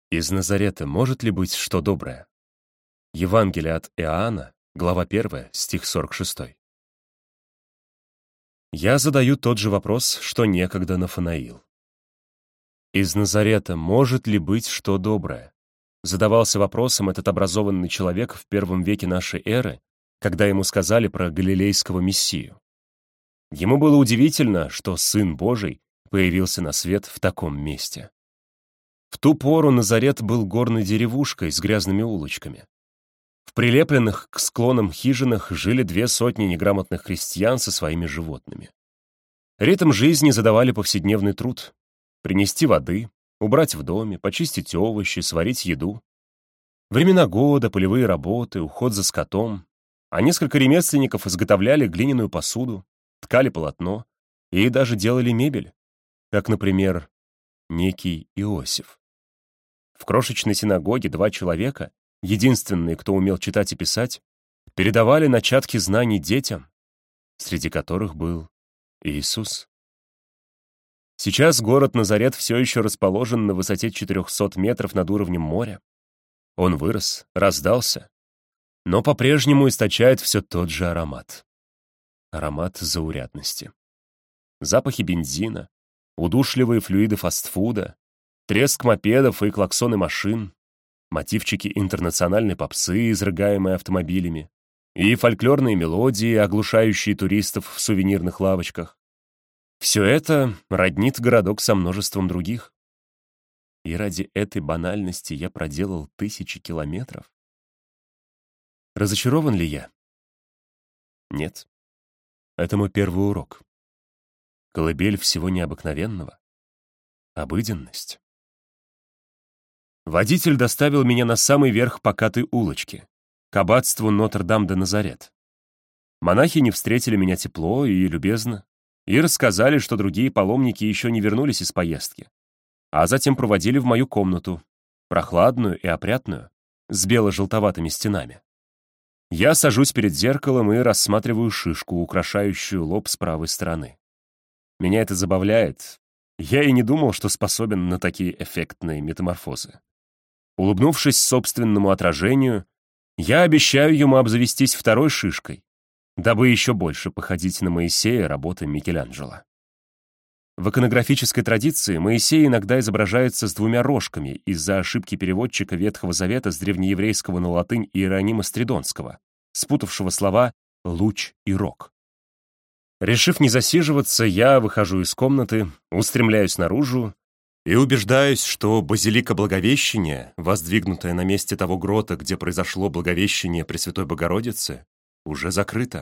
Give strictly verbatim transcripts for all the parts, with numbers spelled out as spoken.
Из Назарета может ли быть что доброе? Евангелие от Иоанна, глава первая, стих сорок шесть. Я задаю тот же вопрос, что некогда Нафанаил. Из Назарета может ли быть что доброе? Задавался вопросом этот образованный человек в первом веке нашей эры, когда ему сказали про галилейского Мессию. Ему было удивительно, что Сын Божий появился на свет в таком месте. В ту пору Назарет был горной деревушкой с грязными улочками. В прилепленных к склонам хижинах жили две сотни неграмотных крестьян со своими животными. Ритм жизни задавали повседневный труд — принести воды, убрать в доме, почистить овощи, сварить еду. Времена года, полевые работы, уход за скотом, а несколько ремесленников изготовляли глиняную посуду, ткали полотно и даже делали мебель, как, например, некий Иосиф. В крошечной синагоге два человека, единственные, кто умел читать и писать, передавали начатки знаний детям, среди которых был Иисус. Сейчас город Назарет все еще расположен на высоте четырехсот метров над уровнем моря. Он вырос, раздался, но по-прежнему источает все тот же аромат. Аромат заурядности. Запахи бензина, удушливые флюиды фастфуда, треск мопедов и клаксоны машин, мотивчики интернациональной попсы, изрыгаемые автомобилями, и фольклорные мелодии, оглушающие туристов в сувенирных лавочках. Все это роднит городок со множеством других. И ради этой банальности я проделал тысячи километров. Разочарован ли я? Нет. Это мой первый урок. Колыбель всего необыкновенного. Обыденность. Водитель доставил меня на самый верх покатой улочки, к аббатству Нотр-Дам-де-Назарет. Монахини встретили меня тепло и любезно и рассказали, что другие паломники еще не вернулись из поездки, а затем проводили в мою комнату, прохладную и опрятную, с бело-желтоватыми стенами. Я сажусь перед зеркалом и рассматриваю шишку, украшающую лоб с правой стороны. Меня это забавляет. Я и не думал, что способен на такие эффектные метаморфозы. Улыбнувшись собственному отражению, я обещаю ему обзавестись второй шишкой, дабы еще больше походить на Моисея работы Микеланджело. В иконографической традиции Моисей иногда изображается с двумя рожками из-за ошибки переводчика Ветхого Завета с древнееврейского на латынь Иеронима Стридонского, спутавшего слова «луч» и «рог». Решив не засиживаться, я выхожу из комнаты, устремляюсь наружу и убеждаюсь, что базилика Благовещения, воздвигнутая на месте того грота, где произошло Благовещение Пресвятой Богородицы, уже закрыта.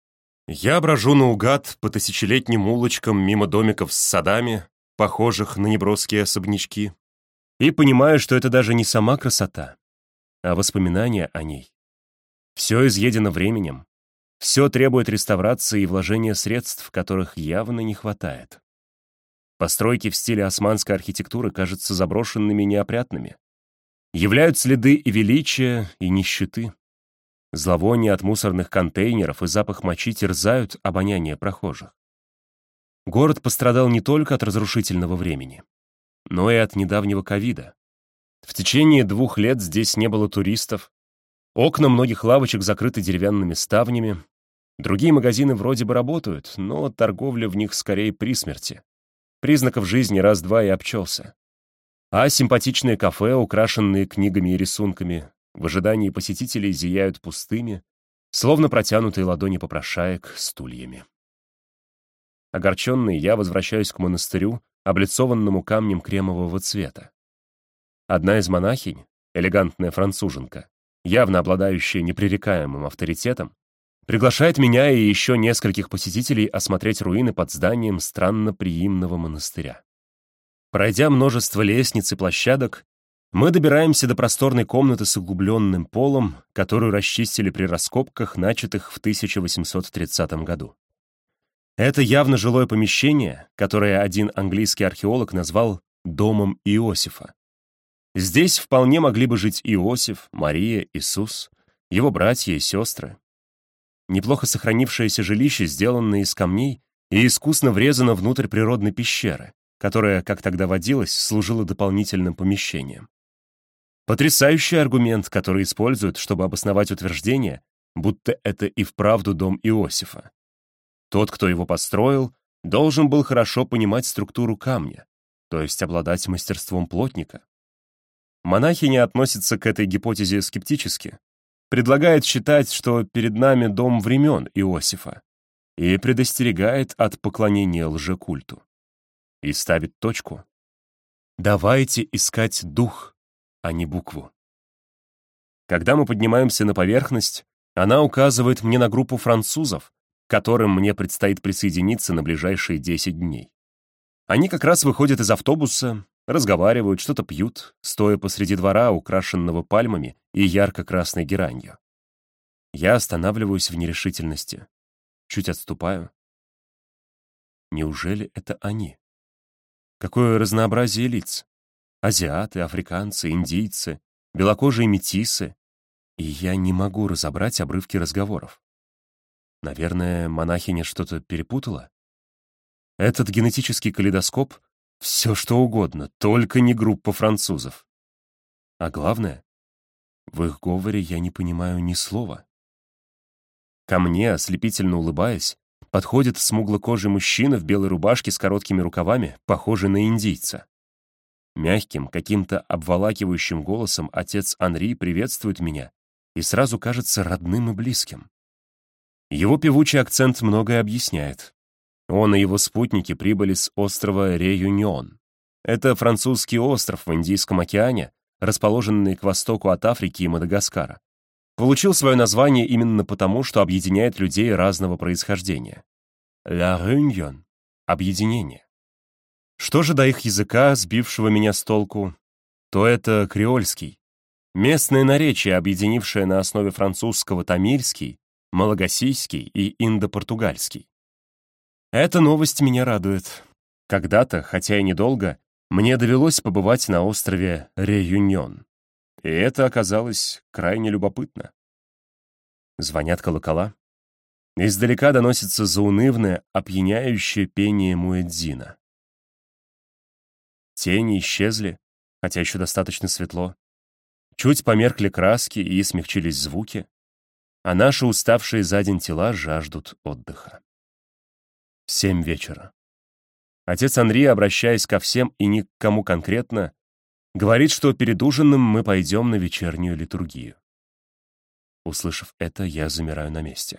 Я брожу наугад по тысячелетним улочкам мимо домиков с садами, похожих на неброские особнячки, и понимаю, что это даже не сама красота, а воспоминания о ней. Все изъедено временем, все требует реставрации и вложения средств, которых явно не хватает. Постройки в стиле османской архитектуры кажутся заброшенными и неопрятными. Являют следы и величия, и нищеты. Зловоние от мусорных контейнеров и запах мочи терзают обоняние прохожих. Город пострадал не только от разрушительного времени, но и от недавнего ковида. В течение двух лет здесь не было туристов, окна многих лавочек закрыты деревянными ставнями, другие магазины вроде бы работают, но торговля в них скорее при смерти. Признаков жизни раз-два и обчелся. А симпатичные кафе, украшенные книгами и рисунками, в ожидании посетителей зияют пустыми, словно протянутые ладони попрошаек стульями. Огорченный, я возвращаюсь к монастырю, облицованному камнем кремового цвета. Одна из монахинь, элегантная француженка, явно обладающая непререкаемым авторитетом, приглашает меня и еще нескольких посетителей осмотреть руины под зданием странноприимного монастыря. Пройдя множество лестниц и площадок, мы добираемся до просторной комнаты с углубленным полом, которую расчистили при раскопках, начатых в тысяча восемьсот тридцатом году. Это явно жилое помещение, которое один английский археолог назвал «домом Иосифа». Здесь вполне могли бы жить Иосиф, Мария, Иисус, его братья и сестры. Неплохо сохранившееся жилище сделано из камней и искусно врезано внутрь природной пещеры, которая, как тогда водилось, служила дополнительным помещением. Потрясающий аргумент, который используют, чтобы обосновать утверждение, будто это и вправду дом Иосифа. Тот, кто его построил, должен был хорошо понимать структуру камня, то есть обладать мастерством плотника. Монахиня относится к этой гипотезе скептически, предлагает считать, что перед нами дом времен Иосифа, и предостерегает от поклонения лжекульту. И ставит точку. Давайте искать дух, а не букву. Когда мы поднимаемся на поверхность, она указывает мне на группу французов, к которым мне предстоит присоединиться на ближайшие десять дней. Они как раз выходят из автобуса, разговаривают, что-то пьют, стоя посреди двора, украшенного пальмами и ярко-красной геранью. Я останавливаюсь в нерешительности, чуть отступаю. Неужели это они? Какое разнообразие лиц! Азиаты, африканцы, индийцы, белокожие метисы. И я не могу разобрать обрывки разговоров. Наверное, монахиня что-то перепутала? Этот генетический калейдоскоп — все что угодно, только не группа французов. А главное, в их говоре я не понимаю ни слова. Ко мне, ослепительно улыбаясь, подходит смуглокожий мужчина в белой рубашке с короткими рукавами, похожий на индийца. Мягким, каким-то обволакивающим голосом отец Анри приветствует меня и сразу кажется родным и близким. Его певучий акцент многое объясняет. Он и его спутники прибыли с острова Реюньон. Это французский остров в Индийском океане, расположенный к востоку от Африки и Мадагаскара. Получил свое название именно потому, что объединяет людей разного происхождения. «La Réunion» — объединение. Что же до их языка, сбившего меня с толку, то это креольский. Местное наречие, объединившее на основе французского тамильский, малагасийский и индо-португальский. Эта новость меня радует. Когда-то, хотя и недолго, мне довелось побывать на острове Реюньон. И это оказалось крайне любопытно. Звонят колокола. Издалека доносится заунывное, опьяняющее пение муэдзина. Тени исчезли, хотя еще достаточно светло. Чуть померкли краски и смягчились звуки, а наши уставшие за день тела жаждут отдыха. Семь вечера. Отец Анри, обращаясь ко всем и ни к кому конкретно, говорит, что перед ужином мы пойдем на вечернюю литургию. Услышав это, я замираю на месте.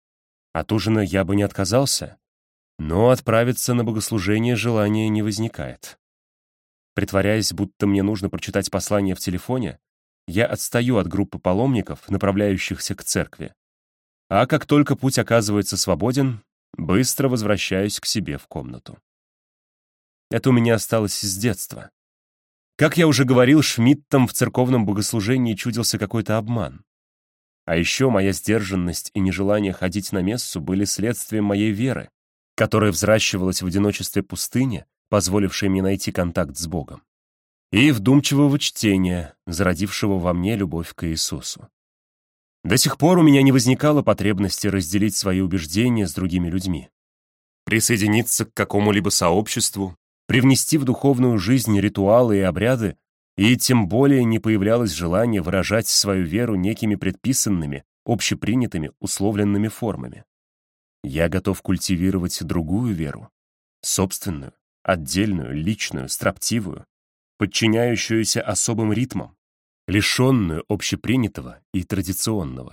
От ужина я бы не отказался, но отправиться на богослужение желания не возникает. Притворяясь, будто мне нужно прочитать послание в телефоне, я отстаю от группы паломников, направляющихся к церкви. А как только путь оказывается свободен, быстро возвращаюсь к себе в комнату. Это у меня осталось с детства. Как я уже говорил, Шмидтам в церковном богослужении чудился какой-то обман. А еще моя сдержанность и нежелание ходить на мессу были следствием моей веры, которая взращивалась в одиночестве пустыни, позволившей мне найти контакт с Богом, и вдумчивого чтения, зародившего во мне любовь к Иисусу. До сих пор у меня не возникало потребности разделить свои убеждения с другими людьми, присоединиться к какому-либо сообществу, привнести в духовную жизнь ритуалы и обряды, и тем более не появлялось желания выражать свою веру некими предписанными, общепринятыми, условленными формами. Я готов культивировать другую веру, собственную, отдельную, личную, строптивую, подчиняющуюся особым ритмам, лишенную общепринятого и традиционного.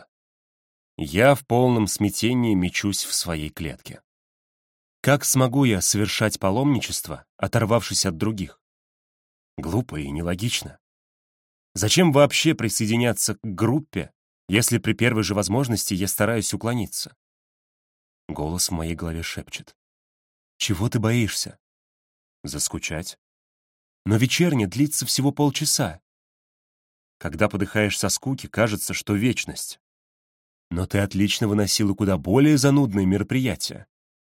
Я в полном смятении мечусь в своей клетке. Как смогу я совершать паломничество, оторвавшись от других? Глупо и нелогично. Зачем вообще присоединяться к группе, если при первой же возможности я стараюсь уклониться? Голос в моей голове шепчет. Чего ты боишься? Заскучать? Но вечерня длится всего полчаса. Когда подыхаешь со скуки, кажется, что вечность. Но ты отлично выносила куда более занудные мероприятия.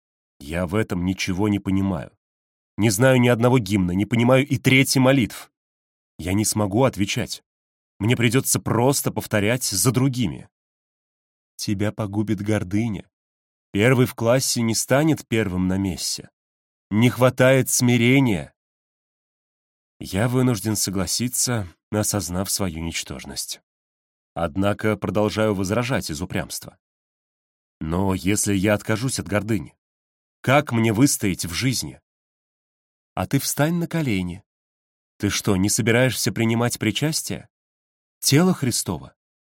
Я в этом ничего не понимаю. Не знаю ни одного гимна, не понимаю и трети молитв. Я не смогу отвечать. Мне придется просто повторять за другими. Тебя погубит гордыня. Первый в классе не станет первым на мессе. Не хватает смирения. Я вынужден согласиться, осознав свою ничтожность. Однако продолжаю возражать из упрямства. Но если я откажусь от гордыни, как мне выстоять в жизни? А ты встань на колени. Ты что, не собираешься принимать причастие? Тело Христово.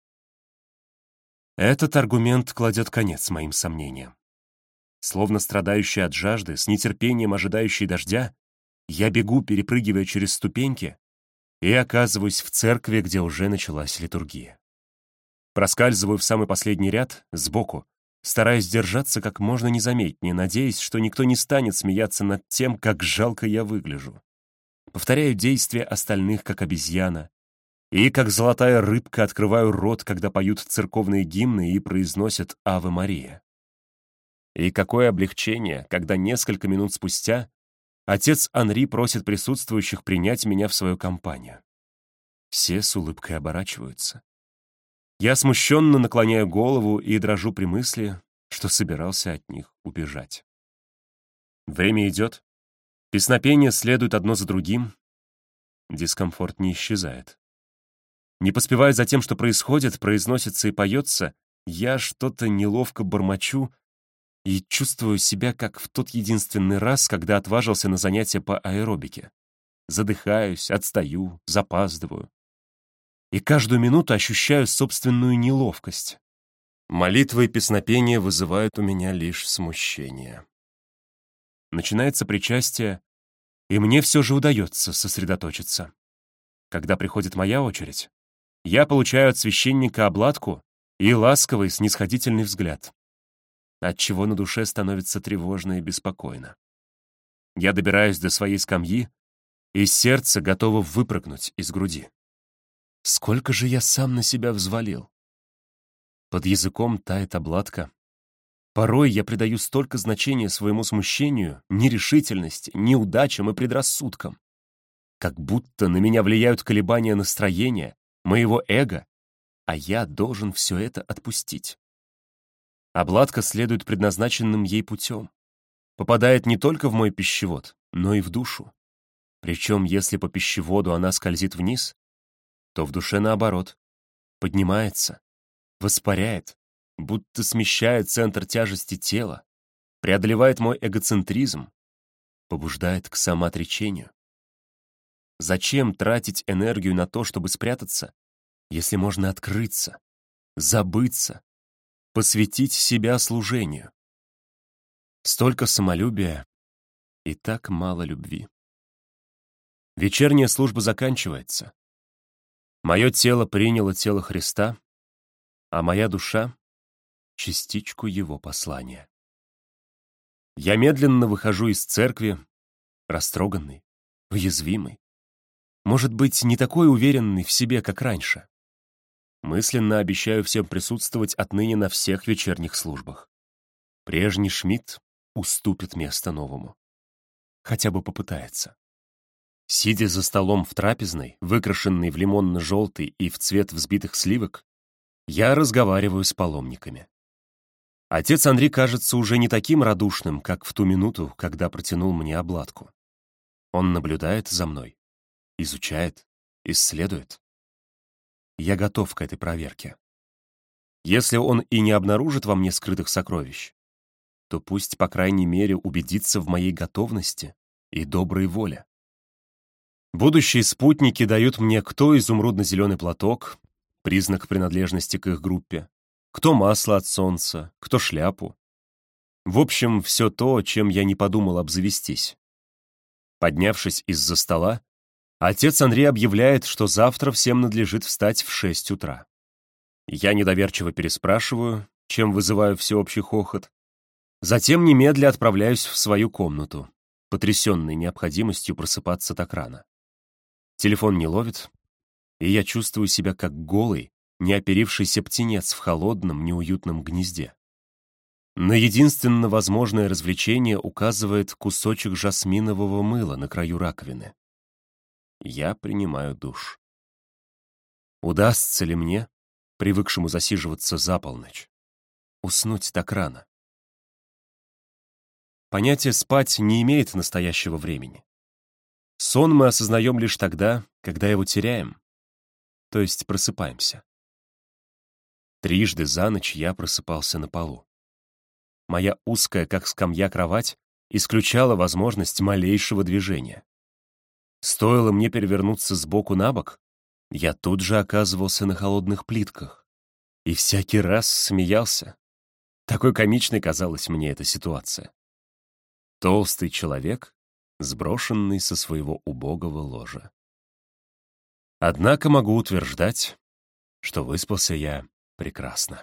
Этот аргумент кладет конец моим сомнениям. Словно страдающий от жажды, с нетерпением ожидающий дождя, я бегу, перепрыгивая через ступеньки, и оказываюсь в церкви, где уже началась литургия. Проскальзываю в самый последний ряд, сбоку, стараясь держаться как можно незаметнее, надеясь, что никто не станет смеяться над тем, как жалко я выгляжу. Повторяю действия остальных, как обезьяна, и, как золотая рыбка, открываю рот, когда поют церковные гимны и произносят «Аве Мария». И какое облегчение, когда несколько минут спустя отец Анри просит присутствующих принять меня в свою компанию. Все с улыбкой оборачиваются. Я смущенно наклоняю голову и дрожу при мысли, что собирался от них убежать. Время идет. Песнопения следуют одно за другим. Дискомфорт не исчезает. Не поспевая за тем, что происходит, произносится и поется, я что-то неловко бормочу и чувствую себя, как в тот единственный раз, когда отважился на занятия по аэробике. Задыхаюсь, отстаю, запаздываю. И каждую минуту ощущаю собственную неловкость. Молитвы и песнопения вызывают у меня лишь смущение. Начинается причастие, и мне все же удается сосредоточиться. Когда приходит моя очередь, я получаю от священника обладку и ласковый снисходительный взгляд, отчего на душе становится тревожно и беспокойно. Я добираюсь до своей скамьи, и сердце готово выпрыгнуть из груди. Сколько же я сам на себя взвалил? Под языком тает обладка. Порой я придаю столько значения своему смущению, нерешительности, неудачам и предрассудкам. Как будто на меня влияют колебания настроения, моего эго, а я должен все это отпустить. Обладка следует предназначенным ей путем. Попадает не только в мой пищевод, но и в душу. Причем, если по пищеводу она скользит вниз, то в душе наоборот, поднимается, воспаряет, будто смещает центр тяжести тела, преодолевает мой эгоцентризм, побуждает к самоотречению. Зачем тратить энергию на то, чтобы спрятаться, если можно открыться, забыться, посвятить себя служению? Столько самолюбия и так мало любви. Вечерняя служба заканчивается. Мое тело приняло тело Христа, а моя душа — частичку Его послания. Я медленно выхожу из церкви, растроганный, уязвимый, может быть, не такой уверенный в себе, как раньше. Мысленно обещаю всем присутствовать отныне на всех вечерних службах. Прежний Шмидт уступит место новому. Хотя бы попытается. Сидя за столом в трапезной, выкрашенной в лимонно-желтый и в цвет взбитых сливок, я разговариваю с паломниками. Отец Анри кажется уже не таким радушным, как в ту минуту, когда протянул мне обладку. Он наблюдает за мной, изучает, исследует. Я готов к этой проверке. Если он и не обнаружит во мне скрытых сокровищ, то пусть, по крайней мере, убедится в моей готовности и доброй воле. Будущие спутники дают мне кто изумрудно-зеленый платок, признак принадлежности к их группе, кто масло от солнца, кто шляпу. В общем, все то, чем я не подумал обзавестись. Поднявшись из-за стола, отец Анри объявляет, что завтра всем надлежит встать в шесть утра. Я недоверчиво переспрашиваю, чем вызываю всеобщий хохот. Затем немедля отправляюсь в свою комнату, потрясенный необходимостью просыпаться так рано. Телефон не ловит, и я чувствую себя как голый, неоперившийся птенец в холодном, неуютном гнезде. На единственно возможное развлечение указывает кусочек жасминового мыла на краю раковины. Я принимаю душ. Удастся ли мне, привыкшему засиживаться за полночь, уснуть так рано? Понятие «спать» не имеет настоящего времени. Сон мы осознаем лишь тогда, когда его теряем, то есть просыпаемся. Трижды за ночь я просыпался на полу. Моя узкая, как скамья, кровать исключала возможность малейшего движения. Стоило мне перевернуться с боку на бок, я тут же оказывался на холодных плитках. И всякий раз смеялся. Такой комичной казалась мне эта ситуация. Толстый человек, сброшенный со своего убогого ложа. Однако могу утверждать, что выспался я прекрасно.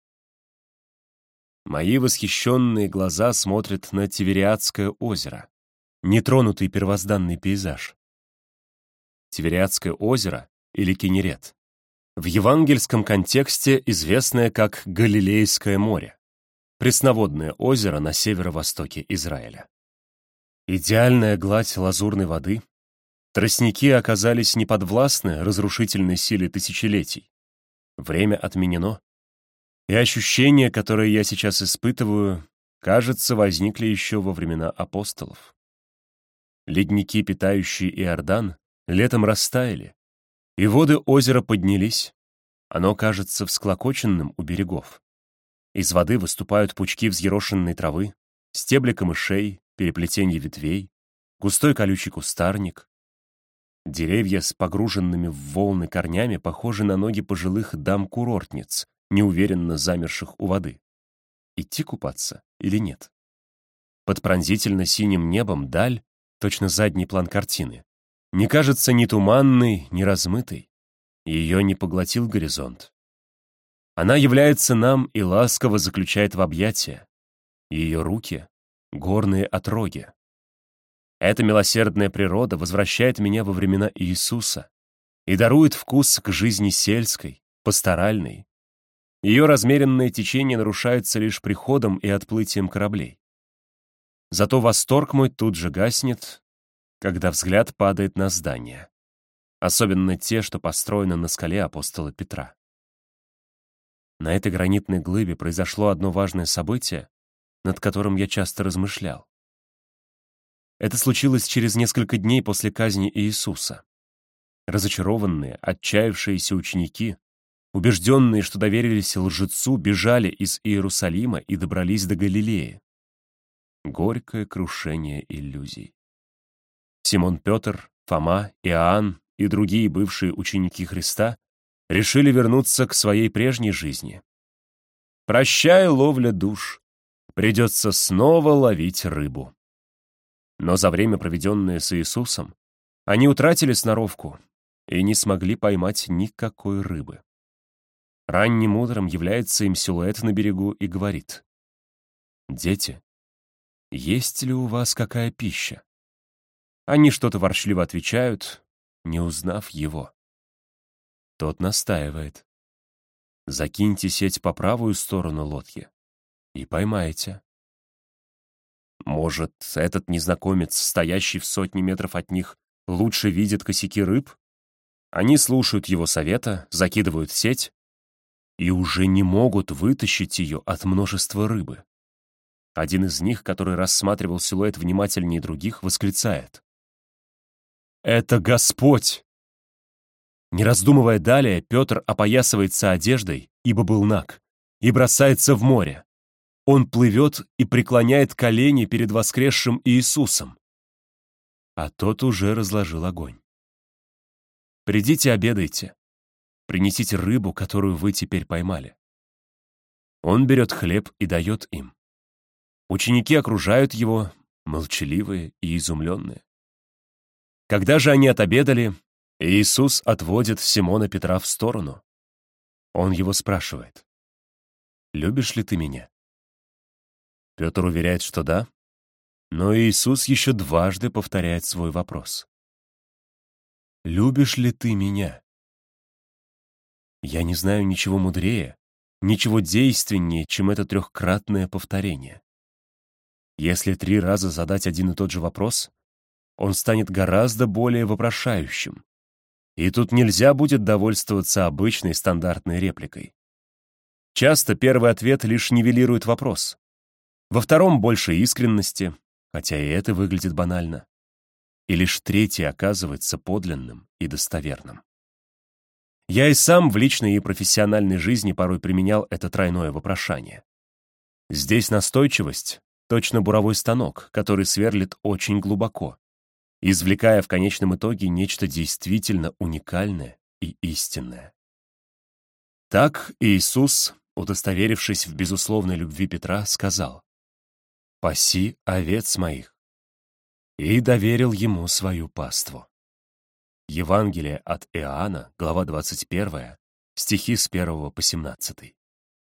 Мои восхищенные глаза смотрят на Тивериадское озеро, нетронутый первозданный пейзаж. Тивериадское озеро, или Кинерет, в евангельском контексте известное как Галилейское море, пресноводное озеро на северо-востоке Израиля. Идеальная гладь лазурной воды, тростники оказались неподвластны разрушительной силе тысячелетий. Время отменено, и ощущения, которые я сейчас испытываю, кажется, возникли еще во времена апостолов. Ледники, питающие Иордан, летом растаяли, и воды озера поднялись. Оно кажется всклокоченным у берегов. Из воды выступают пучки взъерошенной травы, стебли камышей, переплетенье ветвей, густой колючий кустарник. Деревья с погруженными в волны корнями похожи на ноги пожилых дам-курортниц, неуверенно замерших у воды. Идти купаться или нет? Под пронзительно-синим небом даль, точно задний план картины, не кажется ни туманной, ни размытой. Ее не поглотил горизонт. Она является нам и ласково заключает в объятия. Ее руки — горные отроги. Эта милосердная природа возвращает меня во времена Иисуса и дарует вкус к жизни сельской, пасторальной. Ее размеренное течение нарушается лишь приходом и отплытием кораблей. Зато восторг мой тут же гаснет, когда взгляд падает на здания, особенно те, что построены на скале апостола Петра. На этой гранитной глыбе произошло одно важное событие, над которым я часто размышлял. Это случилось через несколько дней после казни Иисуса. Разочарованные, отчаявшиеся ученики, убежденные, что доверились лжецу, бежали из Иерусалима и добрались до Галилеи. Горькое крушение иллюзий. Симон Петр, Фома, Иоанн и другие бывшие ученики Христа решили вернуться к своей прежней жизни. Прощай, ловля душ, придется снова ловить рыбу. Но за время, проведенное с Иисусом, они утратили сноровку и не смогли поймать никакой рыбы. Ранним утром является им силуэт на берегу и говорит: «Дети, есть ли у вас какая пища?» Они что-то ворчливо отвечают, не узнав его. Тот настаивает: «Закиньте сеть по правую сторону лодки и поймаете». Может, этот незнакомец, стоящий в сотне метров от них, лучше видит косяки рыб? Они слушают его совета, закидывают сеть и уже не могут вытащить ее от множества рыбы. Один из них, который рассматривал силуэт внимательнее других, восклицает: «Это Господь!» Не раздумывая далее, Петр опоясывается одеждой, ибо был наг, и бросается в море. Он плывет и преклоняет колени перед воскресшим Иисусом. А тот уже разложил огонь. «Придите, обедайте. Принесите рыбу, которую вы теперь поймали». Он берет хлеб и дает им. Ученики окружают его, молчаливые и изумленные. Когда же они отобедали, Иисус отводит Симона Петра в сторону. Он его спрашивает: «Любишь ли ты меня?» Петр уверяет, что да, но Иисус еще дважды повторяет свой вопрос: «Любишь ли ты меня?» Я не знаю ничего мудрее, ничего действеннее, чем это трехкратное повторение. Если три раза задать один и тот же вопрос, он станет гораздо более вопрошающим. И тут нельзя будет довольствоваться обычной стандартной репликой. Часто первый ответ лишь нивелирует вопрос. Во втором больше искренности, хотя и это выглядит банально. и лишь третий оказывается подлинным и достоверным. Я и сам в личной и профессиональной жизни порой применял это тройное вопрошание. Здесь настойчивость — точно буровой станок, который сверлит очень глубоко, извлекая в конечном итоге нечто действительно уникальное и истинное. Так Иисус, удостоверившись в безусловной любви Петра, сказал: «Паси овец моих», и доверил ему свою паству. Евангелие от Иоанна, глава двадцать первая, стихи с первого по семнадцатый.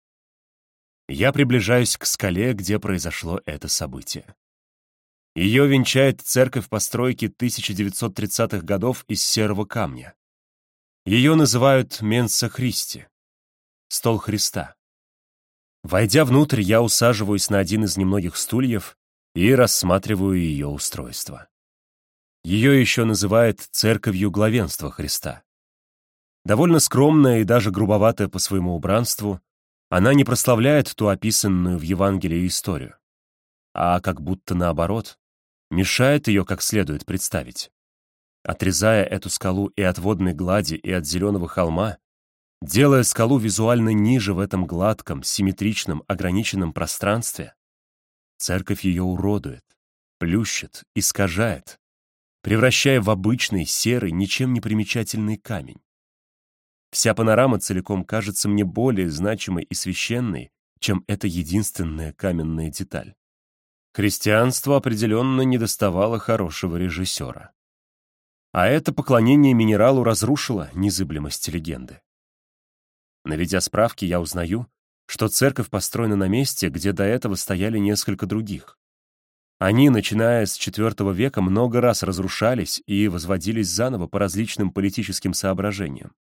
Я приближаюсь к скале, где произошло это событие. Ее венчает церковь постройки тысяча девятьсот тридцатых годов из серого камня. Ее называют Менса Христи, стол Христа. Войдя внутрь, я усаживаюсь на один из немногих стульев и рассматриваю ее устройство. Ее еще называют церковью главенства Христа. Довольно скромная и даже грубоватая по своему убранству, она не прославляет ту описанную в Евангелии историю, а как будто наоборот, мешает ее как следует представить. Отрезая эту скалу и от водной глади, и от зеленого холма, делая скалу визуально ниже в этом гладком, симметричном, ограниченном пространстве, церковь ее уродует, плющит, искажает, превращая в обычный, серый, ничем не примечательный камень. Вся панорама целиком кажется мне более значимой и священной, чем эта единственная каменная деталь. Христианство определенно недоставало хорошего режиссера. А это поклонение минералу разрушило незыблемость легенды. Наведя справки, я узнаю, что церковь построена на месте, где до этого стояли несколько других. Они, начиная с четвёртого века, много раз разрушались и возводились заново по различным политическим соображениям.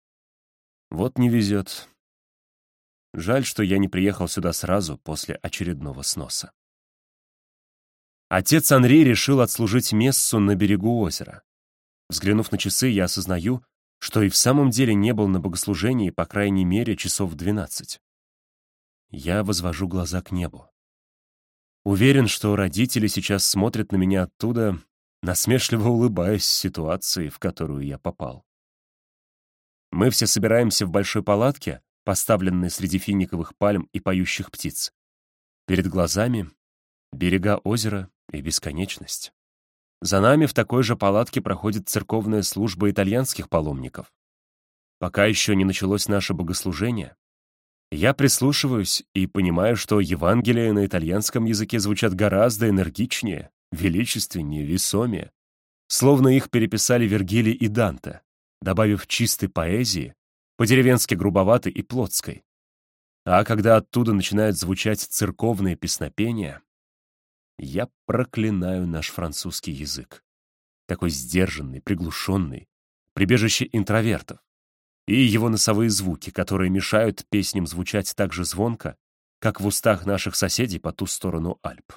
Вот не везет. Жаль, что я не приехал сюда сразу после очередного сноса. Отец Анри решил отслужить мессу на берегу озера. Взглянув на часы, я осознаю, что и в самом деле не был на богослужении по крайней мере часов двенадцать. Я возвожу глаза к небу. Уверен, что родители сейчас смотрят на меня оттуда, насмешливо улыбаясь ситуации, в которую я попал. Мы все собираемся в большой палатке, поставленной среди финиковых пальм и поющих птиц. Перед глазами берега озера и бесконечность. За нами в такой же палатке проходит церковная служба итальянских паломников. Пока еще не началось наше богослужение, я прислушиваюсь и понимаю, что Евангелия на итальянском языке звучат гораздо энергичнее, величественнее, весомее, словно их переписали Вергилий и Данте, добавив чистой поэзии, по-деревенски грубоватой и плотской. А когда оттуда начинают звучать церковные песнопения, я проклинаю наш французский язык. Такой сдержанный, приглушенный, прибежище интровертов. И его носовые звуки, которые мешают песням звучать так же звонко, как в устах наших соседей по ту сторону Альп.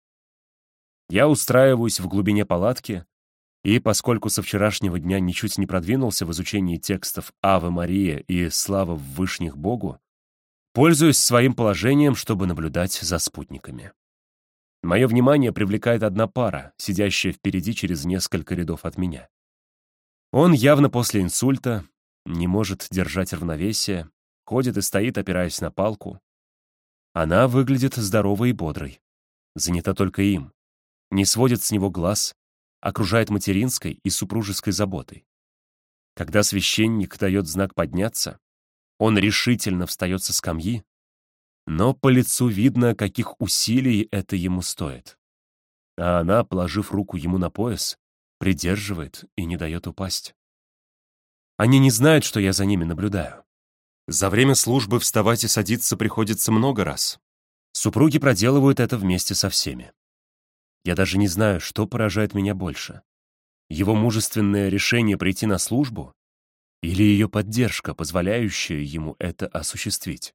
Я устраиваюсь в глубине палатки, и поскольку со вчерашнего дня ничуть не продвинулся в изучении текстов «Аве Мария» и «Слава в вышних Богу», пользуюсь своим положением, чтобы наблюдать за спутниками. Мое внимание привлекает одна пара, сидящая впереди через несколько рядов от меня. Он явно после инсульта, не может держать равновесие, ходит и стоит, опираясь на палку. Она выглядит здоровой и бодрой, занята только им, не сводит с него глаз, окружает материнской и супружеской заботой. Когда священник дает знак подняться, он решительно встает со скамьи, но по лицу видно, каких усилий это ему стоит. А она, положив руку ему на пояс, придерживает и не дает упасть. Они не знают, что я за ними наблюдаю. За время службы вставать и садиться приходится много раз. Супруги проделывают это вместе со всеми. Я даже не знаю, что поражает меня больше. Его мужественное решение прийти на службу или ее поддержка, позволяющая ему это осуществить.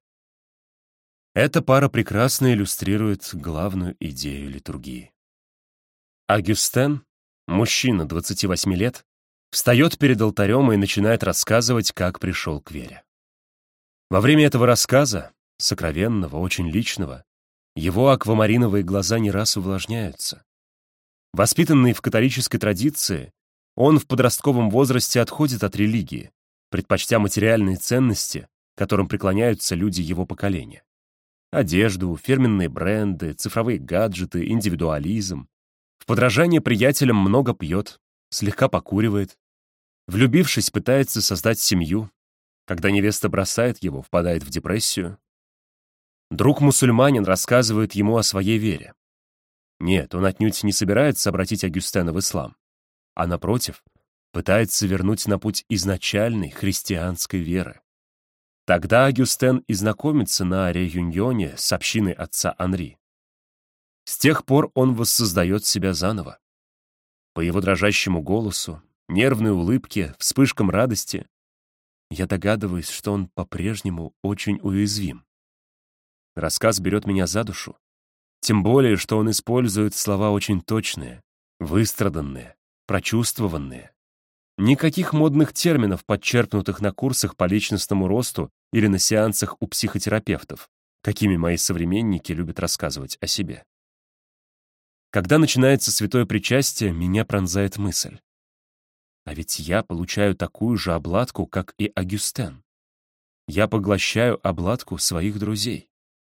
Эта пара прекрасно иллюстрирует главную идею литургии. Агюстен, мужчина двадцати восьми лет, встает перед алтарем и начинает рассказывать, как пришел к вере. Во время этого рассказа, сокровенного, очень личного, его аквамариновые глаза не раз увлажняются. Воспитанный в католической традиции, он в подростковом возрасте отходит от религии, предпочтя материальные ценности, к которым преклоняются люди его поколения. Одежду, фирменные бренды, цифровые гаджеты, индивидуализм. В подражание приятелям много пьет, слегка покуривает. Влюбившись, пытается создать семью. Когда невеста бросает его, впадает в депрессию. Друг-мусульманин рассказывает ему о своей вере. Нет, он отнюдь не собирается обратить Агюстена в ислам, а, напротив, пытается вернуть на путь изначальной христианской веры. Тогда Агюстен и знакомится на реюньоне с общиной отца Анри. С тех пор он воссоздает себя заново. По его дрожащему голосу, нервной улыбке, вспышкам радости я догадываюсь, что он по-прежнему очень уязвим. Рассказ берет меня за душу, тем более, что он использует слова очень точные, выстраданные, прочувствованные. Никаких модных терминов, подчеркнутых на курсах по личностному росту или на сеансах у психотерапевтов, какими мои современники любят рассказывать о себе. Когда начинается святое причастие, меня пронзает мысль. А ведь я получаю такую же обладку, как и Агюстен. Я поглощаю обладку своих друзей.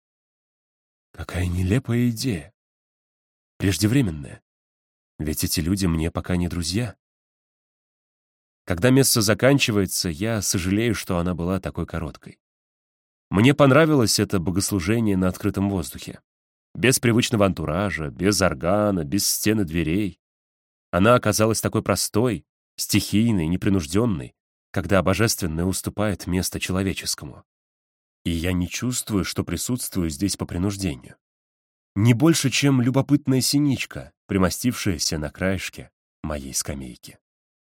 Какая нелепая идея. Преждевременная. Ведь эти люди мне пока не друзья. Когда месса заканчивается, я сожалею, что она была такой короткой. Мне понравилось это богослужение на открытом воздухе. Без привычного антуража, без органа, без стен и дверей. Она оказалась такой простой, стихийной, непринужденной, когда божественное уступает место человеческому. И я не чувствую, что присутствую здесь по принуждению. Не больше, чем любопытная синичка, примостившаяся на краешке моей скамейки.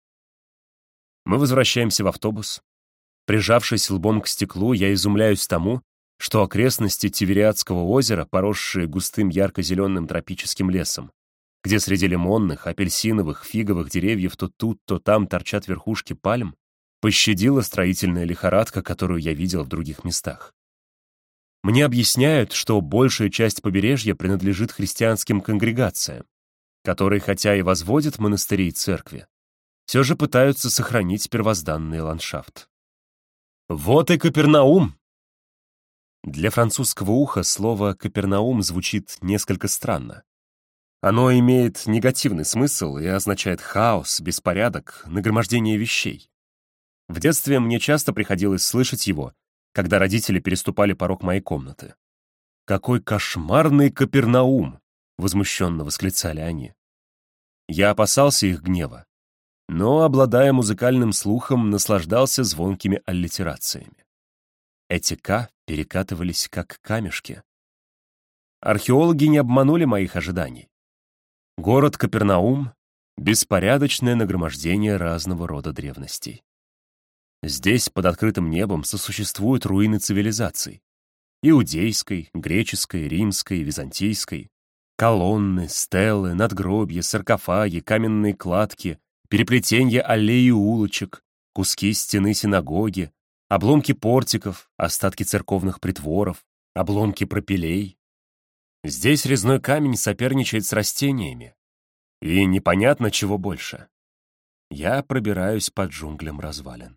Мы возвращаемся в автобус. Прижавшись лбом к стеклу, я изумляюсь тому, что окрестности Тивериадского озера, поросшие густым ярко-зеленым тропическим лесом, где среди лимонных, апельсиновых, фиговых деревьев то тут, то там торчат верхушки пальм, пощадила строительная лихорадка, которую я видел в других местах. Мне объясняют, что большая часть побережья принадлежит христианским конгрегациям, которые, хотя и возводят монастыри и церкви, все же пытаются сохранить первозданный ландшафт. Вот и Капернаум! Для французского уха слово «Капернаум» звучит несколько странно. Оно имеет негативный смысл и означает хаос, беспорядок, нагромождение вещей. В детстве мне часто приходилось слышать его, когда родители переступали порог моей комнаты. «Какой кошмарный Капернаум!» — возмущенно восклицали они. Я опасался их гнева, но, обладая музыкальным слухом, наслаждался звонкими аллитерациями. Эти «к» перекатывались как камешки. Археологи не обманули моих ожиданий. Город Капернаум — беспорядочное нагромождение разного рода древностей. Здесь, под открытым небом, сосуществуют руины цивилизаций. Иудейской, греческой, римской, византийской. Колонны, стелы, надгробья, саркофаги, каменные кладки, переплетенья аллей и улочек, куски стены синагоги, обломки портиков, остатки церковных притворов, обломки пропилей. Здесь резной камень соперничает с растениями. И непонятно, чего больше. Я пробираюсь по джунглям развалин.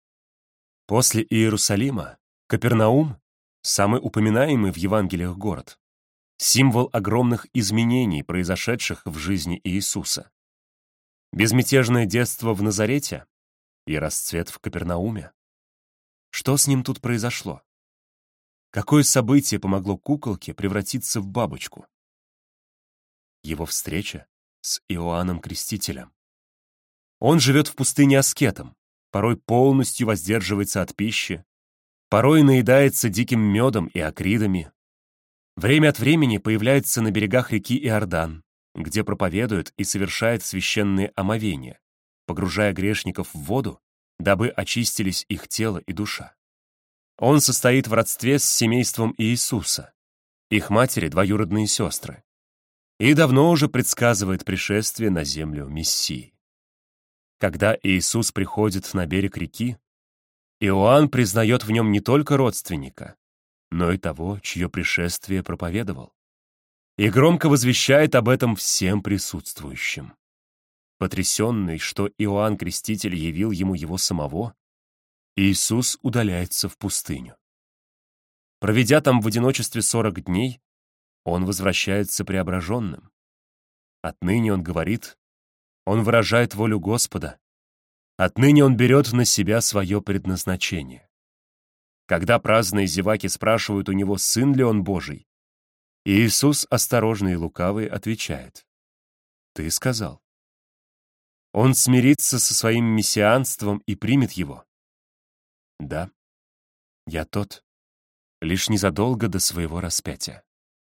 После Иерусалима Капернаум — самый упоминаемый в Евангелиях город, символ огромных изменений, произошедших в жизни Иисуса. Безмятежное детство в Назарете и расцвет в Капернауме. Что с ним тут произошло? Какое событие помогло куколке превратиться в бабочку? Его встреча с Иоанном Крестителем. Он живет в пустыне аскетом, порой полностью воздерживается от пищи, порой наедается диким медом и акридами. Время от времени появляется на берегах реки Иордан, где проповедует и совершает священные омовения, погружая грешников в воду, дабы очистились их тело и душа. Он состоит в родстве с семейством Иисуса, их матери — двоюродные сестры, и давно уже предсказывает пришествие на землю Мессии. Когда Иисус приходит на берег реки, Иоанн признает в нем не только родственника, но и того, чье пришествие проповедовал. и громко возвещает об этом всем присутствующим. Потрясенный, что Иоанн Креститель явил ему его самого, Иисус удаляется в пустыню. Проведя там в одиночестве сорок дней, он возвращается преображенным. Отныне он говорит, он выражает волю Господа, отныне он берет на себя свое предназначение. Когда праздные зеваки спрашивают у него, сын ли он Божий, Иисус, осторожный и лукавый, отвечает: «Ты сказал». Он смирится со своим мессианством и примет его. Да, я тот, лишь незадолго до своего распятия.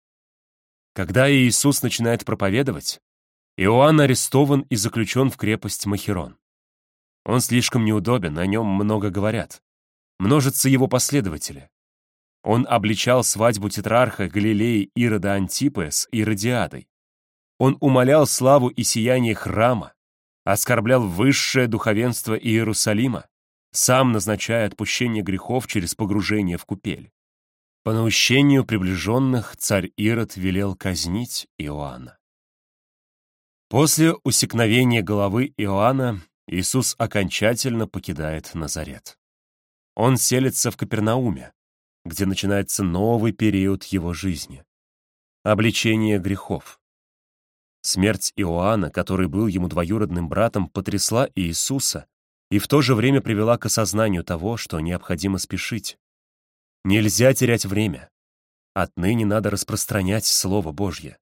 Когда Иисус начинает проповедовать, Иоанн арестован и заключен в крепость Махерон. Он слишком неудобен, о нем много говорят. Множатся его последователи. Он обличал свадьбу тетрарха Галилеи Ирода Антипы с Иродиадой. Он умалял славу и сияние храма, оскорблял высшее духовенство Иерусалима, сам назначая отпущение грехов через погружение в купель. По наущению приближенных царь Ирод велел казнить Иоанна. После усекновения головы Иоанна Иисус окончательно покидает Назарет. Он селится в Капернауме, где начинается новый период его жизни — обличение грехов. Смерть Иоанна, который был ему двоюродным братом, потрясла Иисуса и в то же время привела к осознанию того, что необходимо спешить. Нельзя терять время. Отныне надо распространять Слово Божье.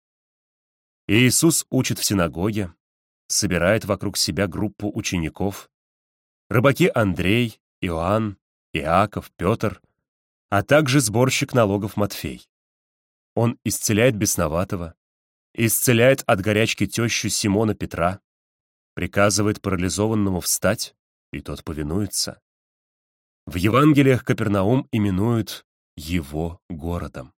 Иисус учит в синагоге, собирает вокруг себя группу учеников, рыбаки Андрей, Иоанн, Иаков, Петр, а также сборщик налогов Матфей. Он исцеляет бесноватого, исцеляет от горячки тещу Симона Петра, приказывает парализованному встать, и тот повинуется. В Евангелиях Капернаум именуют его городом.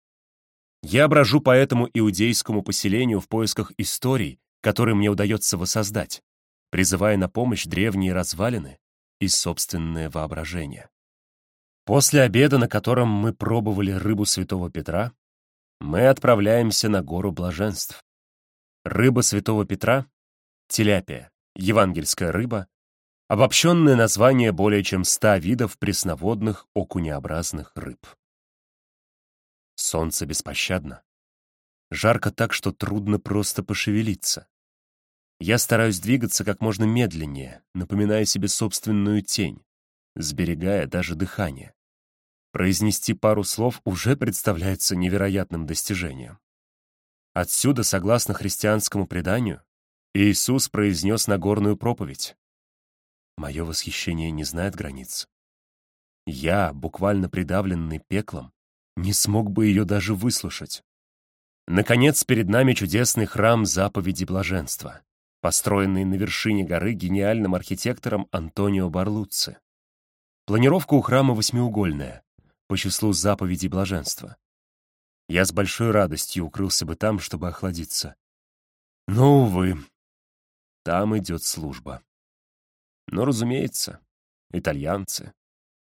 Я брожу по этому иудейскому поселению в поисках историй, которые мне удается воссоздать, призывая на помощь древние развалины и собственное воображение. После обеда, на котором мы пробовали рыбу Святого Петра, мы отправляемся на гору блаженств. Рыба Святого Петра — тиляпия, евангельская рыба, обобщенное название более чем ста видов пресноводных окунеобразных рыб. Солнце беспощадно. Жарко так, что трудно просто пошевелиться. Я стараюсь двигаться как можно медленнее, напоминая себе собственную тень, сберегая даже дыхание. Произнести пару слов уже представляется невероятным достижением. Отсюда, согласно христианскому преданию, Иисус произнес Нагорную проповедь. Мое восхищение не знает границ. Я, буквально придавленный пеклом, не смог бы ее даже выслушать. Наконец, перед нами чудесный храм заповеди блаженства, построенный на вершине горы гениальным архитектором Антонио Барлуцци. Планировка у храма восьмиугольная, по числу заповедей блаженства. Я с большой радостью укрылся бы там, чтобы охладиться. Но, увы, там идет служба. Но, разумеется, итальянцы.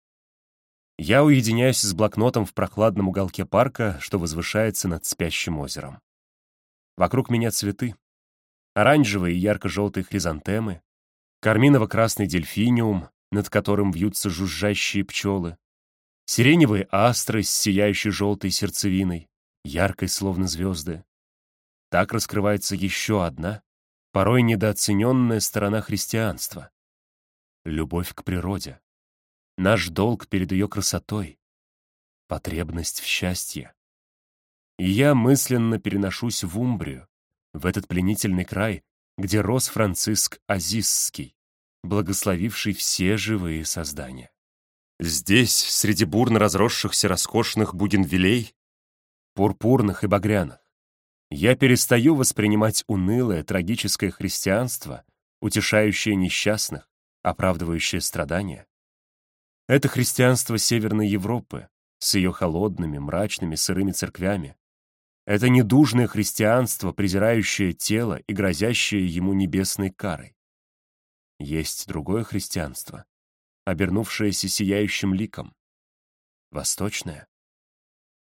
Я уединяюсь с блокнотом в прохладном уголке парка, что возвышается над спящим озером. Вокруг меня цветы. Оранжевые и ярко-желтые хризантемы, карминово-красный дельфиниум, над которым вьются жужжащие пчелы, сиреневые астры с сияющей желтой сердцевиной, яркой, словно звезды. Так раскрывается еще одна, порой недооцененная сторона христианства — любовь к природе. Наш долг перед ее красотой, потребность в счастье. И я мысленно переношусь в Умбрию, в этот пленительный край, где рос Франциск Азизский, благословивший все живые создания. Здесь, среди бурно разросшихся роскошных бугенвиллей, пурпурных и багряных, я перестаю воспринимать унылое, трагическое христианство, утешающее несчастных, оправдывающее страдания. Это христианство Северной Европы с ее холодными, мрачными, сырыми церквями. Это недужное христианство, презирающее тело и грозящее ему небесной карой. Есть другое христианство, обернувшееся сияющим ликом. Восточное.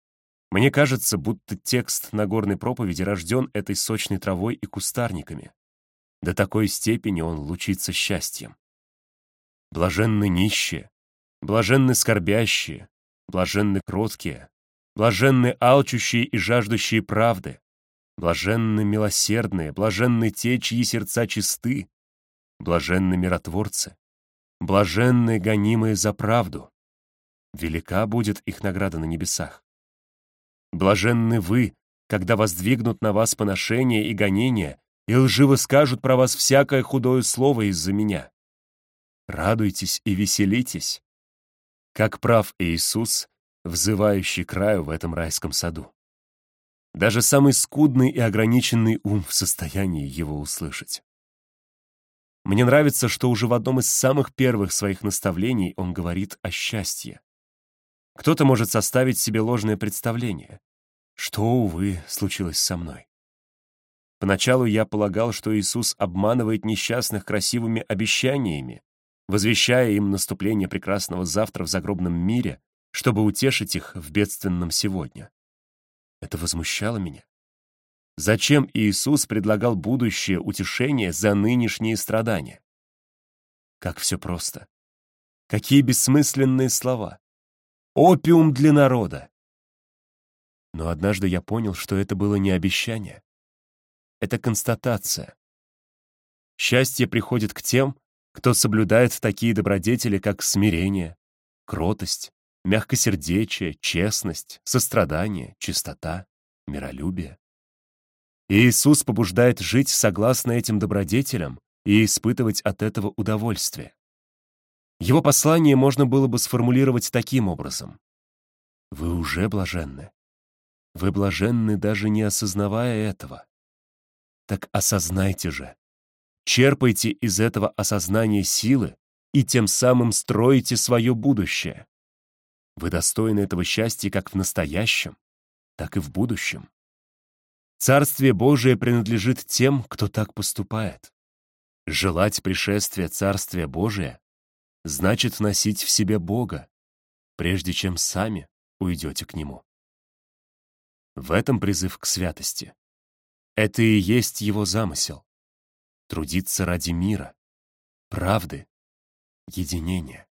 Мне кажется, будто текст Нагорной проповеди рожден этой сочной травой и кустарниками. До такой степени он лучится счастьем. Блаженны нищие, блаженны скорбящие, блаженны кроткие, блаженны алчущие и жаждущие правды, блаженны милосердные, блаженны те, чьи сердца чисты, блаженны миротворцы, блаженны гонимые за правду. Велика будет их награда на небесах. Блаженны вы, когда воздвигнут на вас поношения и гонения, и лживо скажут про вас всякое худое слово из-за меня. Радуйтесь и веселитесь, как прав Иисус, взывающий к раю в этом райском саду. Даже самый скудный и ограниченный ум в состоянии его услышать. Мне нравится, что уже в одном из самых первых своих наставлений он говорит о счастье. Кто-то может составить себе ложное представление, что, увы, случилось со мной. Поначалу я полагал, что Иисус обманывает несчастных красивыми обещаниями, возвещая им наступление прекрасного завтра в загробном мире, чтобы утешить их в бедственном сегодня. Это возмущало меня. Зачем Иисус предлагал будущее утешение за нынешние страдания? Как все просто. Какие бессмысленные слова. Опиум для народа. Но однажды я понял, что это было не обещание. Это констатация. Счастье приходит к тем, кто соблюдает такие добродетели, как смирение, кротость, мягкосердечие, честность, сострадание, чистота, миролюбие. И Иисус побуждает жить согласно этим добродетелям и испытывать от этого удовольствие. Его послание можно было бы сформулировать таким образом. Вы уже блаженны. Вы блаженны, даже не осознавая этого. Так осознайте же. Черпайте из этого осознания силы и тем самым строите свое будущее. Вы достойны этого счастья как в настоящем, так и в будущем. Царствие Божие принадлежит тем, кто так поступает. Желать пришествия Царствия Божия значит носить в себе Бога, прежде чем сами уйдете к Нему. В этом призыв к святости. Это и есть Его замысел. Трудиться ради мира, правды, единения.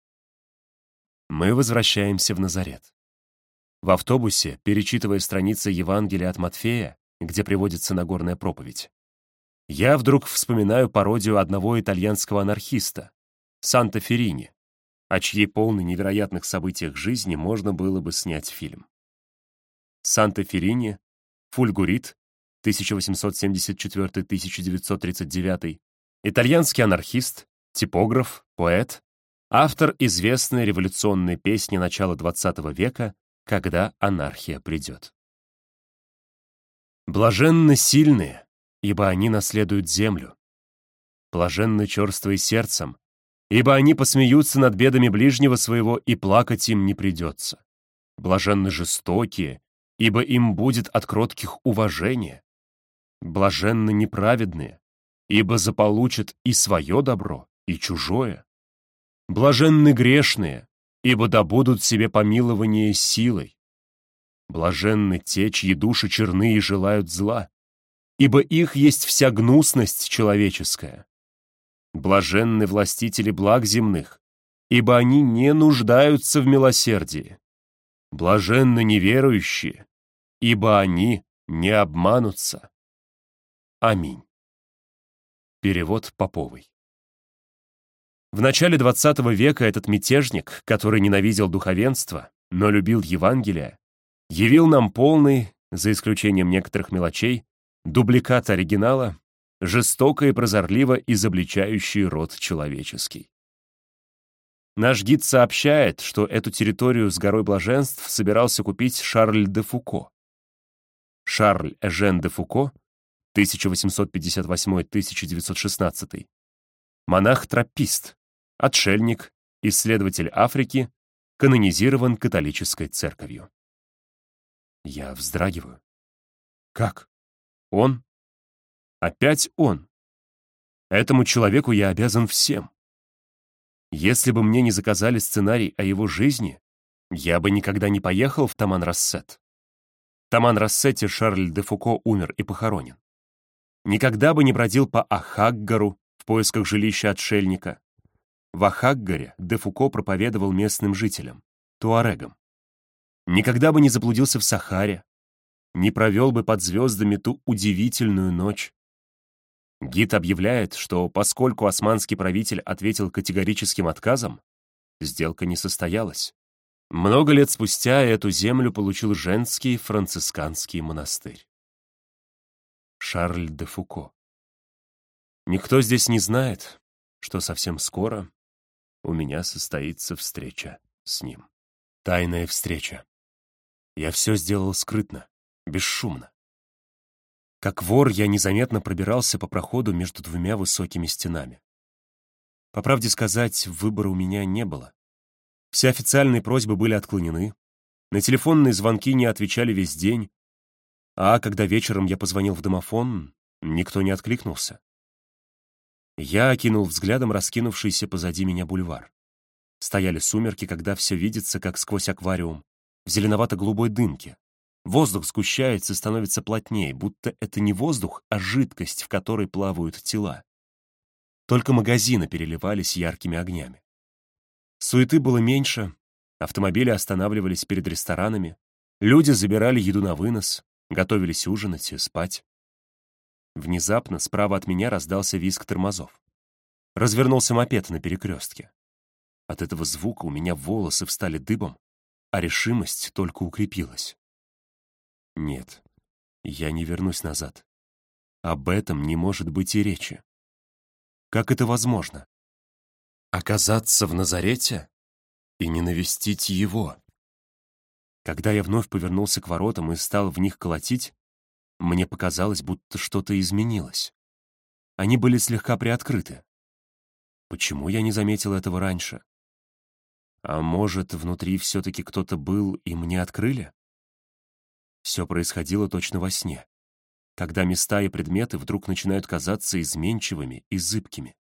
Мы возвращаемся в Назарет. В автобусе, перечитывая страницы Евангелия от Матфея, где приводится Нагорная проповедь, я вдруг вспоминаю пародию одного итальянского анархиста, Санта-Феррини, о чьей полной невероятных событиях жизни можно было бы снять фильм. Санта-Феррини, Фульгурит, тысяча восемьсот семьдесят четвёртый — тысяча девятьсот тридцать девятый, итальянский анархист, типограф, поэт, автор известной революционной песни начала двадцатого века «Когда анархия придет». Блаженны сильные, ибо они наследуют землю. Блаженны черствые сердцем, ибо они посмеются над бедами ближнего своего, и плакать им не придется. Блаженны жестокие, ибо им будет от кротких уважение. Блаженны неправедные, ибо заполучат и свое добро, и чужое. Блаженны грешные, ибо добудут себе помилование силой. Блаженны те, чьи души черны и желают зла, ибо их есть вся гнусность человеческая. Блаженны властители благ земных, ибо они не нуждаются в милосердии. Блаженны неверующие, ибо они не обманутся. Аминь. Перевод Поповой. В начале двадцатого века этот мятежник, который ненавидел духовенство, но любил Евангелие, явил нам полный, за исключением некоторых мелочей, дубликат оригинала, жестоко и прозорливо изобличающий род человеческий. Наш гид сообщает, что эту территорию с горой блаженств собирался купить Шарль де Фуко. Шарль Эжен де Фуко, тысяча восемьсот пятьдесят восьмой — тысяча девятьсот шестнадцатый, монах-троппист, отшельник, исследователь Африки, канонизирован католической церковью. Я вздрагиваю. Как? Он? Опять он? Этому человеку я обязан всем. Если бы мне не заказали сценарий о его жизни, я бы никогда не поехал в Таман-Рассет. Таман-Рассете Шарль де Фуко умер и похоронен. Никогда бы не бродил по Ахаггару в поисках жилища отшельника. В Ахаггаре де Фуко проповедовал местным жителям, туарегам. Никогда бы не заблудился в Сахаре, не провел бы под звездами ту удивительную ночь. Гид объявляет, что поскольку османский правитель ответил категорическим отказом, сделка не состоялась. Много лет спустя эту землю получил женский францисканский монастырь. Шарль де Фуко. Никто здесь не знает, что совсем скоро у меня состоится встреча с ним. Тайная встреча. Я все сделал скрытно, бесшумно. Как вор я незаметно пробирался по проходу между двумя высокими стенами. По правде сказать, выбора у меня не было. Все официальные просьбы были отклонены, на телефонные звонки не отвечали весь день, а когда вечером я позвонил в домофон, никто не откликнулся. Я окинул взглядом раскинувшийся позади меня бульвар. Стояли сумерки, когда все видится, как сквозь аквариум, в зеленовато-голубой дымке. Воздух сгущается и становится плотнее, будто это не воздух, а жидкость, в которой плавают тела. Только магазины переливались яркими огнями. Суеты было меньше, автомобили останавливались перед ресторанами, люди забирали еду на вынос, готовились ужинать и спать. Внезапно справа от меня раздался визг тормозов. Развернулся мопед на перекрестке. От этого звука у меня волосы встали дыбом, а решимость только укрепилась. Нет, я не вернусь назад. Об этом не может быть и речи. Как это возможно? Оказаться в Назарете и не навестить его? Когда я вновь повернулся к воротам и стал в них колотить, мне показалось, будто что-то изменилось. Они были слегка приоткрыты. Почему я не заметил этого раньше? А может, внутри все-таки кто-то был, и мне открыли? Все происходило точно во сне, когда места и предметы вдруг начинают казаться изменчивыми и зыбкими.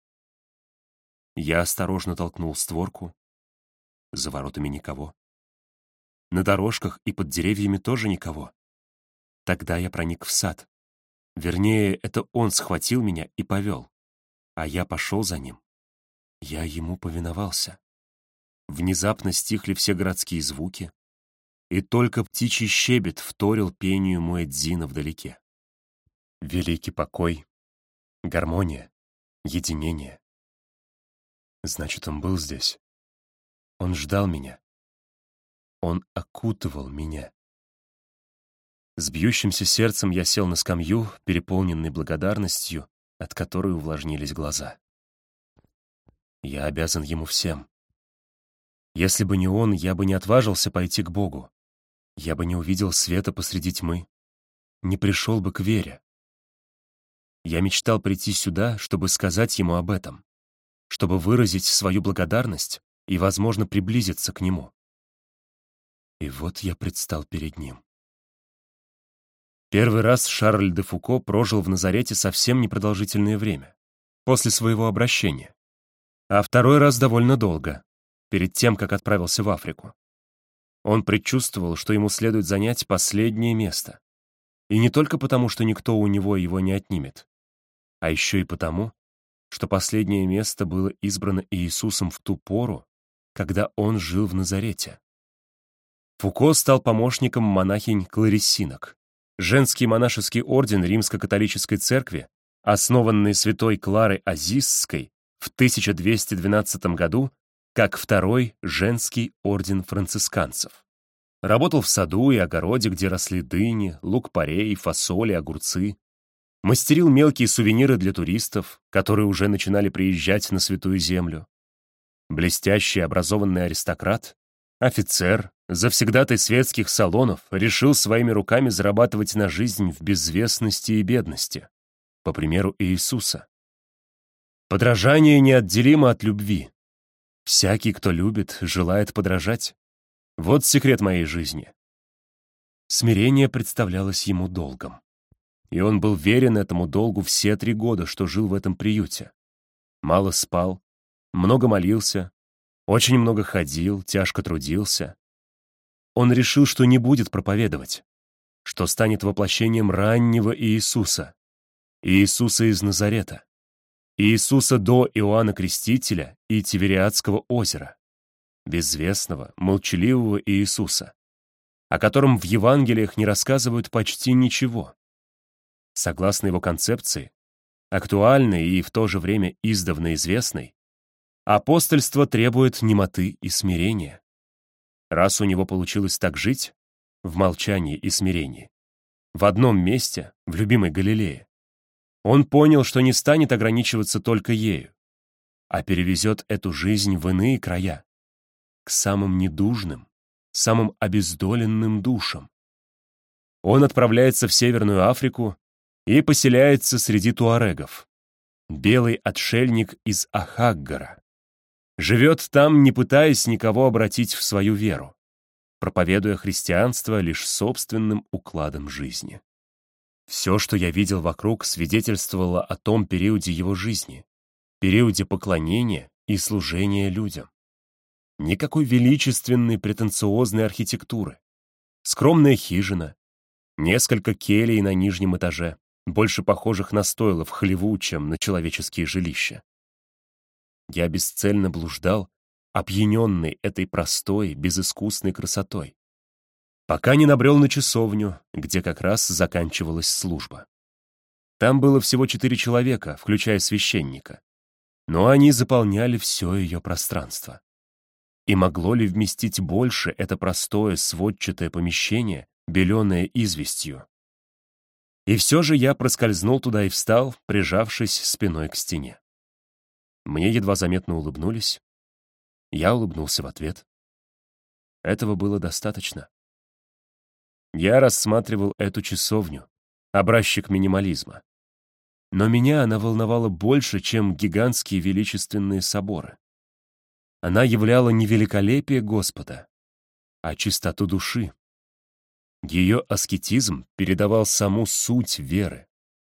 Я осторожно толкнул створку. За воротами никого. На дорожках и под деревьями тоже никого. Тогда я проник в сад. Вернее, это он схватил меня и повел, а я пошел за ним. Я ему повиновался. Внезапно стихли все городские звуки, и только птичий щебет вторил пению муэдзина вдалеке. Великий покой, гармония, единение. Значит, он был здесь. Он ждал меня. Он окутывал меня. С бьющимся сердцем я сел на скамью, переполненный благодарностью, от которой увлажнились глаза. Я обязан ему всем. Если бы не он, я бы не отважился пойти к Богу. Я бы не увидел света посреди тьмы, не пришел бы к вере. Я мечтал прийти сюда, чтобы сказать ему об этом, чтобы выразить свою благодарность и, возможно, приблизиться к нему. И вот я предстал перед ним. Первый раз Шарль де Фуко прожил в Назарете совсем непродолжительное время, после своего обращения, а второй раз довольно долго, перед тем, как отправился в Африку. Он предчувствовал, что ему следует занять последнее место. И не только потому, что никто у него его не отнимет, а еще и потому, что последнее место было избрано Иисусом в ту пору, когда он жил в Назарете. Фуко стал помощником монахинь клариссинок, женский монашеский орден Римско-католической церкви, основанный святой Кларой Азизской в тысяча двести двенадцатом году как второй женский орден францисканцев. Работал в саду и огороде, где росли дыни, лук-порей, фасоли, огурцы. Мастерил мелкие сувениры для туристов, которые уже начинали приезжать на Святую Землю. Блестящий образованный аристократ, офицер, завсегдатай светских салонов, решил своими руками зарабатывать на жизнь в безвестности и бедности, по примеру Иисуса. Подражание неотделимо от любви. Всякий, кто любит, желает подражать. Вот секрет моей жизни. Смирение представлялось ему долгом. И он был верен этому долгу все три года, что жил в этом приюте. Мало спал, много молился, очень много ходил, тяжко трудился. Он решил, что не будет проповедовать, что станет воплощением раннего Иисуса, Иисуса из Назарета, Иисуса до Иоанна Крестителя и Тивериадского озера, безвестного, молчаливого Иисуса, о котором в Евангелиях не рассказывают почти ничего. Согласно его концепции, актуальной и в то же время издавна известной, апостольство требует немоты и смирения. Раз у него получилось так жить, в молчании и смирении, в одном месте, в любимой Галилее, он понял, что не станет ограничиваться только ею, а перевезет эту жизнь в иные края, к самым недужным, самым обездоленным душам. Он отправляется в Северную Африку и поселяется среди туарегов, белый отшельник из Ахаггара. Живет там, не пытаясь никого обратить в свою веру, проповедуя христианство лишь собственным укладом жизни. Все, что я видел вокруг, свидетельствовало о том периоде его жизни, периоде поклонения и служения людям. Никакой величественной претенциозной архитектуры. Скромная хижина, несколько келий на нижнем этаже, больше похожих на стойла в хлеву, чем на человеческие жилища. Я бесцельно блуждал, опьяненный этой простой, безыскусной красотой, пока не набрел на часовню, где как раз заканчивалась служба. Там было всего четыре человека, включая священника, но они заполняли все ее пространство. И могло ли вместить больше это простое сводчатое помещение, беленое известью? И все же я проскользнул туда и встал, прижавшись спиной к стене. Мне едва заметно улыбнулись. Я улыбнулся в ответ. Этого было достаточно. Я рассматривал эту часовню, образчик минимализма. Но меня она волновала больше, чем гигантские величественные соборы. Она являла не великолепие Господа, а чистоту души. Ее аскетизм передавал саму суть веры.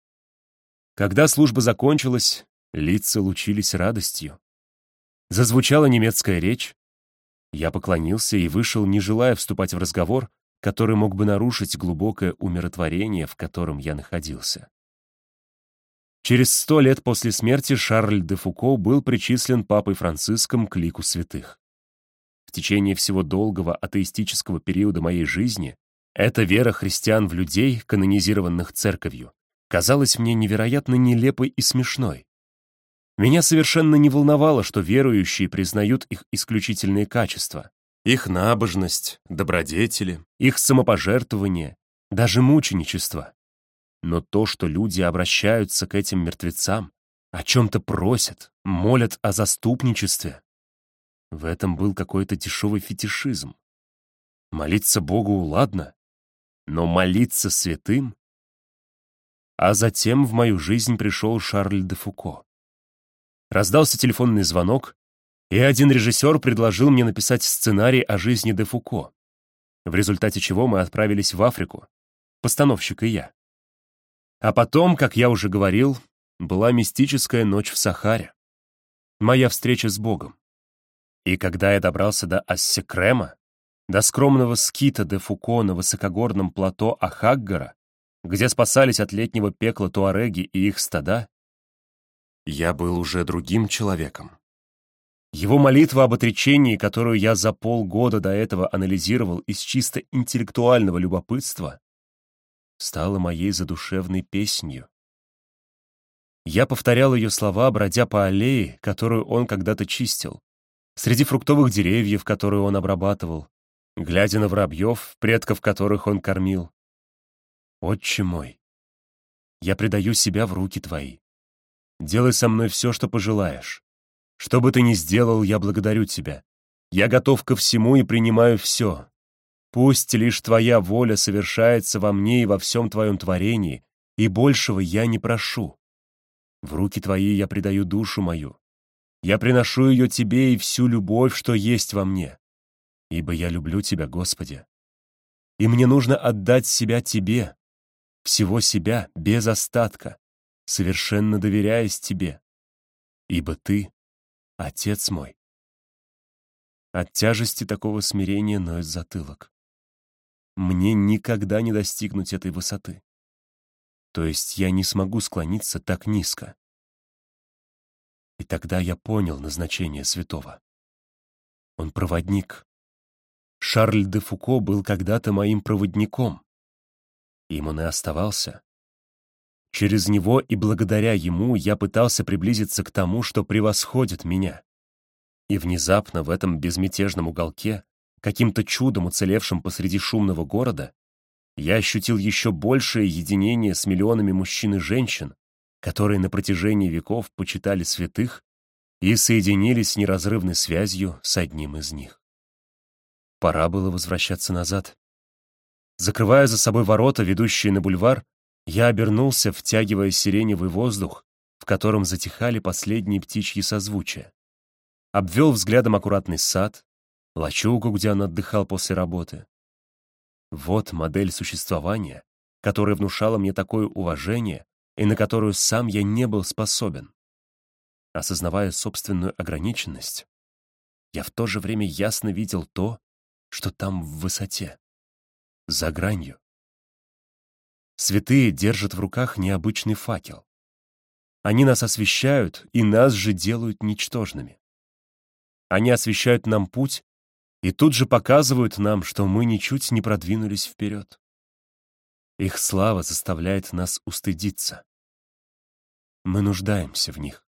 Когда служба закончилась, лица лучились радостью. Зазвучала немецкая речь. Я поклонился и вышел, не желая вступать в разговор, который мог бы нарушить глубокое умиротворение, в котором я находился. Через сто лет после смерти Шарль де Фуко был причислен папой Франциском к лику святых. В течение всего долгого атеистического периода моей жизни эта вера христиан в людей, канонизированных церковью, казалась мне невероятно нелепой и смешной. Меня совершенно не волновало, что верующие признают их исключительные качества, их набожность, добродетели, их самопожертвование, даже мученичество. Но то, что люди обращаются к этим мертвецам, о чем-то просят, молят о заступничестве, в этом был какой-то дешевый фетишизм. Молиться Богу ладно, но молиться святым? А затем в мою жизнь пришел Шарль де Фуко. Раздался телефонный звонок, и один режиссер предложил мне написать сценарий о жизни де Фуко, в результате чего мы отправились в Африку, постановщик и я. А потом, как я уже говорил, была мистическая ночь в Сахаре, моя встреча с Богом. И когда я добрался до Ассекрема, до скромного скита де Фуко на высокогорном плато Ахаггара, где спасались от летнего пекла туареги и их стада, я был уже другим человеком. Его молитва об отречении, которую я за полгода до этого анализировал из чисто интеллектуального любопытства, стала моей задушевной песнью. Я повторял ее слова, бродя по аллее, которую он когда-то чистил, среди фруктовых деревьев, которые он обрабатывал, глядя на воробьев, предков которых он кормил. «Отче мой, я предаю себя в руки Твои. Делай со мной все, что пожелаешь. Что бы Ты ни сделал, я благодарю Тебя. Я готов ко всему и принимаю все. Пусть лишь Твоя воля совершается во мне и во всем Твоем творении, и большего я не прошу. В руки Твои я предаю душу мою. Я приношу ее Тебе и всю любовь, что есть во мне. Ибо я люблю Тебя, Господи. И мне нужно отдать себя Тебе, всего себя, без остатка, совершенно доверяясь Тебе. Ибо Ты — Отец мой». От тяжести такого смирения ноет затылок. мне никогда не достигнуть этой высоты. То есть я не смогу склониться так низко. И тогда я понял назначение святого. Он проводник. Шарль де Фуко был когда-то моим проводником. Им он и оставался. Через него и благодаря ему я пытался приблизиться к тому, что превосходит меня. И внезапно в этом безмятежном уголке, каким-то чудом уцелевшим посреди шумного города, я ощутил еще большее единение с миллионами мужчин и женщин, которые на протяжении веков почитали святых и соединились неразрывной связью с одним из них. Пора было возвращаться назад. Закрывая за собой ворота, ведущие на бульвар, я обернулся, втягивая сиреневый воздух, в котором затихали последние птичьи созвучия. Обвел взглядом аккуратный сад, лачугу, где он отдыхал после работы. Вот модель существования, которая внушала мне такое уважение и на которую сам я не был способен. Осознавая собственную ограниченность, я в то же время ясно видел то, что там в высоте, за гранью. Святые держат в руках необычный факел. Они нас освещают и нас же делают ничтожными. Они освещают нам путь и тут же показывают нам, что мы ничуть не продвинулись вперед. Их слава заставляет нас устыдиться. Мы нуждаемся в них.